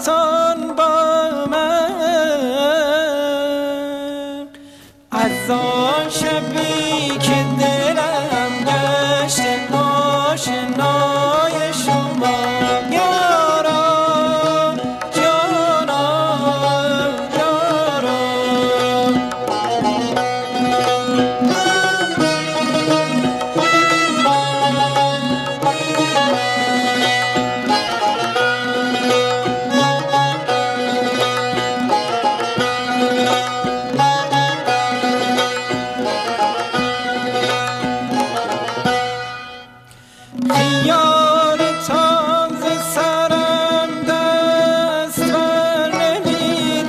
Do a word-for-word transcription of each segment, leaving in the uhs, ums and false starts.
عشقتان با من، از آن شبی که دلم گشت آشنای شما یاران جانان یاران. خیالتان ز سرم دست بر نمی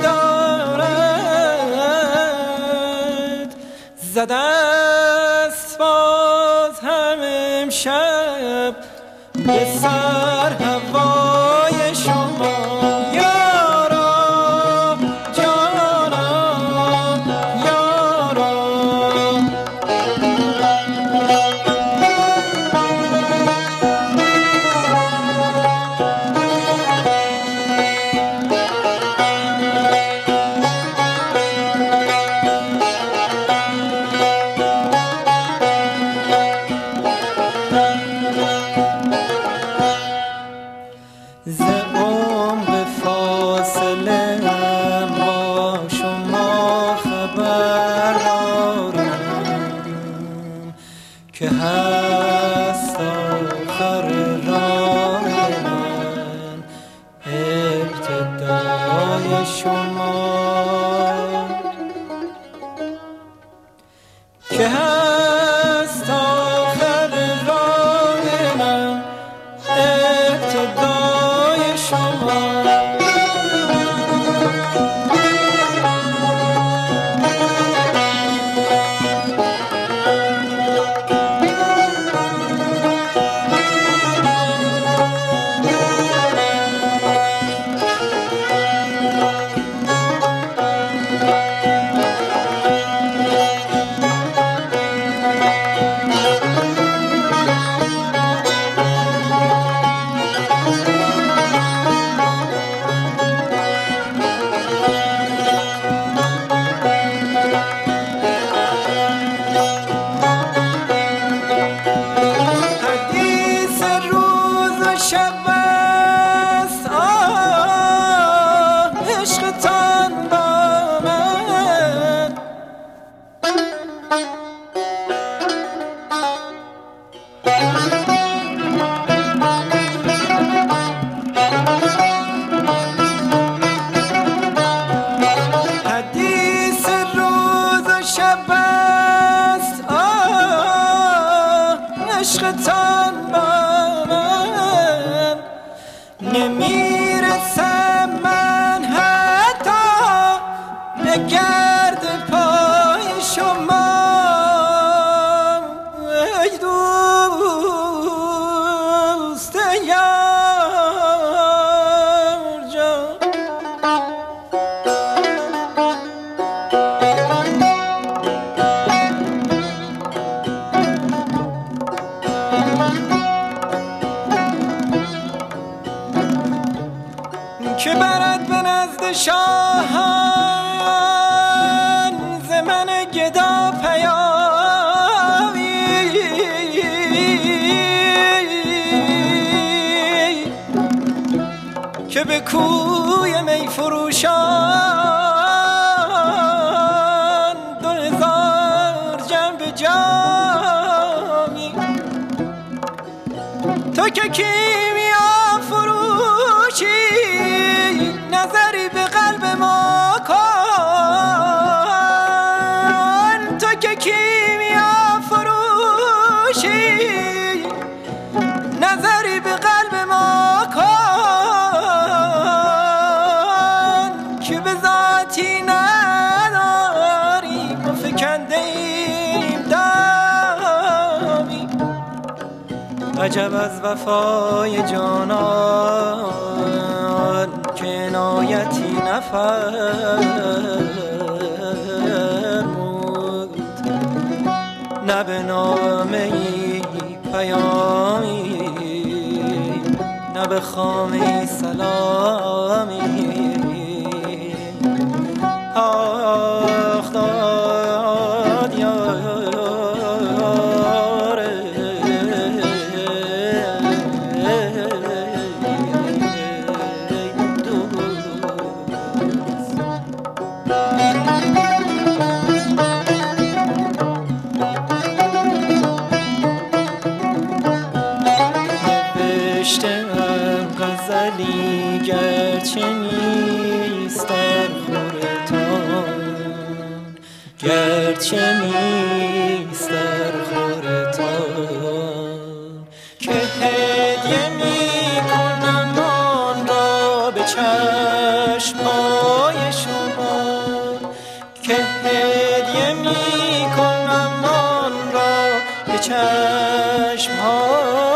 دارد، زده است باز هم امشب به سر هوای شما یاران جانان یاران. ز عمر فاصله با شما خبر دارم که هست آخر راه من ابتدای شما، که هست آخر راه من ابتدای شما. عشقتان با من نمیرسم من حتی به گرد پای شما ای دوست یار جان. که برد به نزد شاهان ز من گدا پیامی، که به کوی می فروشان دو هزار جنب جامی. تو که کیمیا فروشی نظری به قلب ما کن، تو که کیمیا فروشی نظری به قلب ما کن، که به ذاتی نداریم و فکنده ایم دامی. عجب از وفای جانان که عنایتی نفرمود، نه به نامه پیامی نه به خامه سلامی. نوشتم غزلی گرچه نیست در خورتان، گرچه نیست در خورتان، که هدیه می کنم آن را به چشم‌های شما، که هدیه می کنم آن را به چشم‌های